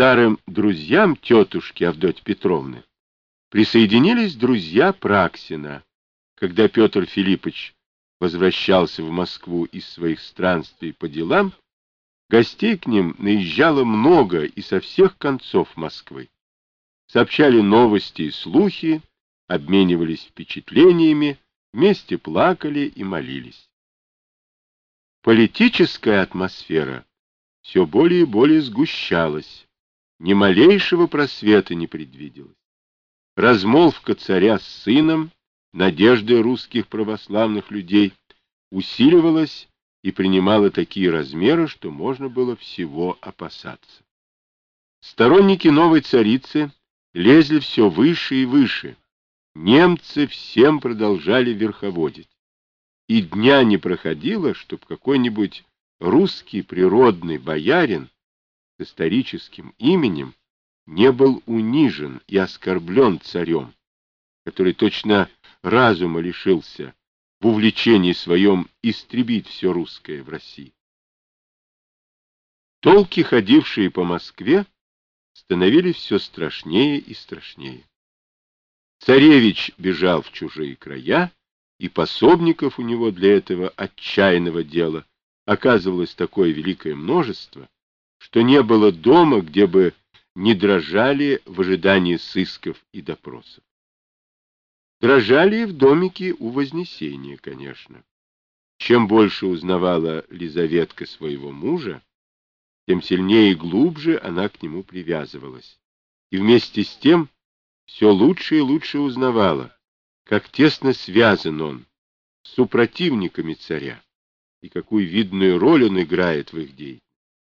старым друзьям тетушки Авдотьи Петровны присоединились друзья Праксина. Когда Петр Филиппович возвращался в Москву из своих странствий по делам, гостей к ним наезжало много и со всех концов Москвы. Сообщали новости и слухи, обменивались впечатлениями, вместе плакали и молились. Политическая атмосфера все более и более сгущалась, ни малейшего просвета не предвиделось. Размолвка царя с сыном, надежды русских православных людей, усиливалась и принимала такие размеры, что можно было всего опасаться. Сторонники новой царицы лезли все выше и выше. Немцы всем продолжали верховодить. И дня не проходило, чтоб какой-нибудь русский природный боярин с историческим именем не был унижен и оскорблен царем, который точно разума лишился в увлечении своем истребить все русское в России. Толки, ходившие по Москве, становились все страшнее и страшнее. Царевич бежал в чужие края, и пособников у него для этого отчаянного дела оказывалось такое великое множество, что не было дома, где бы не дрожали в ожидании сысков и допросов. Дрожали и в домике у Вознесения, конечно. Чем больше узнавала Лизаветка своего мужа, тем сильнее и глубже она к нему привязывалась. И вместе с тем все лучше и лучше узнавала, как тесно связан он с супротивниками царя и какую видную роль он играет в их деятельности.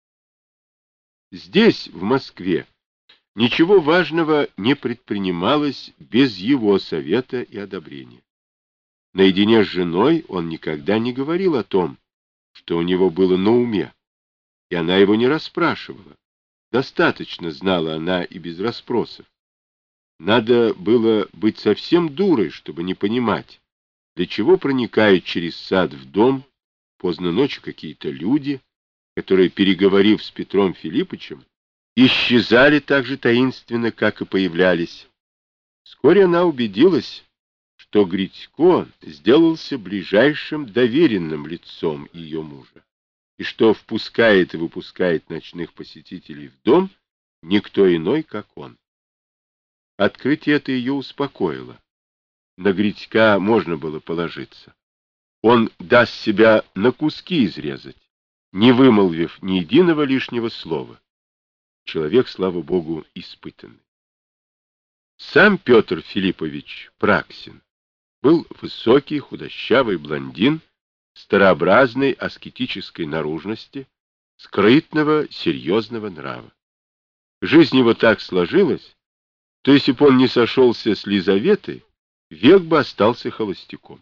Здесь, в Москве, ничего важного не предпринималось без его совета и одобрения. Наедине с женой он никогда не говорил о том, что у него было на уме, и она его не расспрашивала. Достаточно знала она и без расспросов. Надо было быть совсем дурой, чтобы не понимать, для чего проникают через сад в дом поздно ночью какие-то люди, которые, переговорив с Петром Филипповичем, исчезали так же таинственно, как и появлялись. Вскоре она убедилась, что Гритько сделался ближайшим доверенным лицом ее мужа, и что впускает и выпускает ночных посетителей в дом никто иной, как он. Открытие это ее успокоило. На Гритька можно было положиться. Он даст себя на куски изрезать, не вымолвив ни единого лишнего слова. Человек, слава богу, испытанный. Сам Петр Филиппович Праксин был высокий, худощавый блондин, старообразной аскетической наружности, скрытного, серьезного нрава. Жизнь его так сложилась, то если бы он не сошелся с Лизаветой, век бы остался холостяком.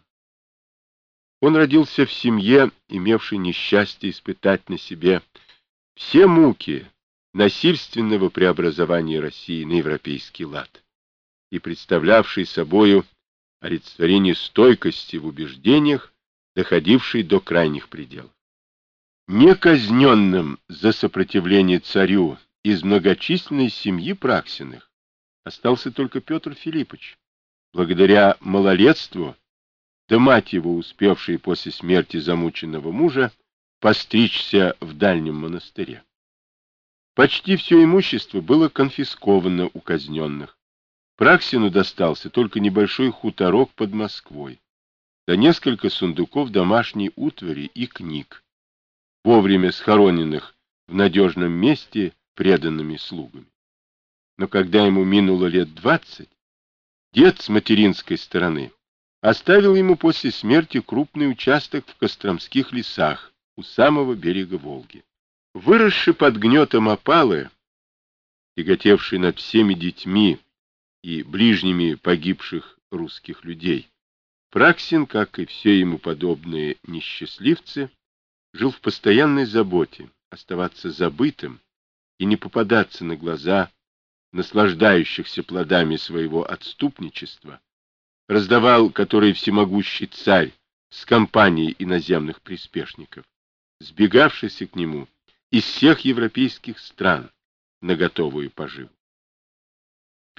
Он родился в семье, имевшей несчастье испытать на себе все муки насильственного преобразования России на европейский лад и представлявший собою олицетворение стойкости в убеждениях, доходившей до крайних пределов. Не казненным за сопротивление царю из многочисленной семьи Праксиных остался только Петр Филиппович, благодаря малолетству, да мать его, успевшей после смерти замученного мужа постричься в дальнем монастыре. Почти все имущество было конфисковано у казненных. Праксину достался только небольшой хуторок под Москвой, да несколько сундуков домашней утвари и книг, вовремя схороненных в надежном месте преданными слугами. Но когда ему минуло лет 20, дед с материнской стороны оставил ему после смерти крупный участок в Костромских лесах у самого берега Волги. Выросший под гнетом опалы, тяготевший над всеми детьми и ближними погибших русских людей, Праксин, как и все ему подобные несчастливцы, жил в постоянной заботе оставаться забытым и не попадаться на глаза наслаждающихся плодами своего отступничества, раздавал который всемогущий царь с компанией иноземных приспешников, сбегавшихся к нему из всех европейских стран, на готовую поживу.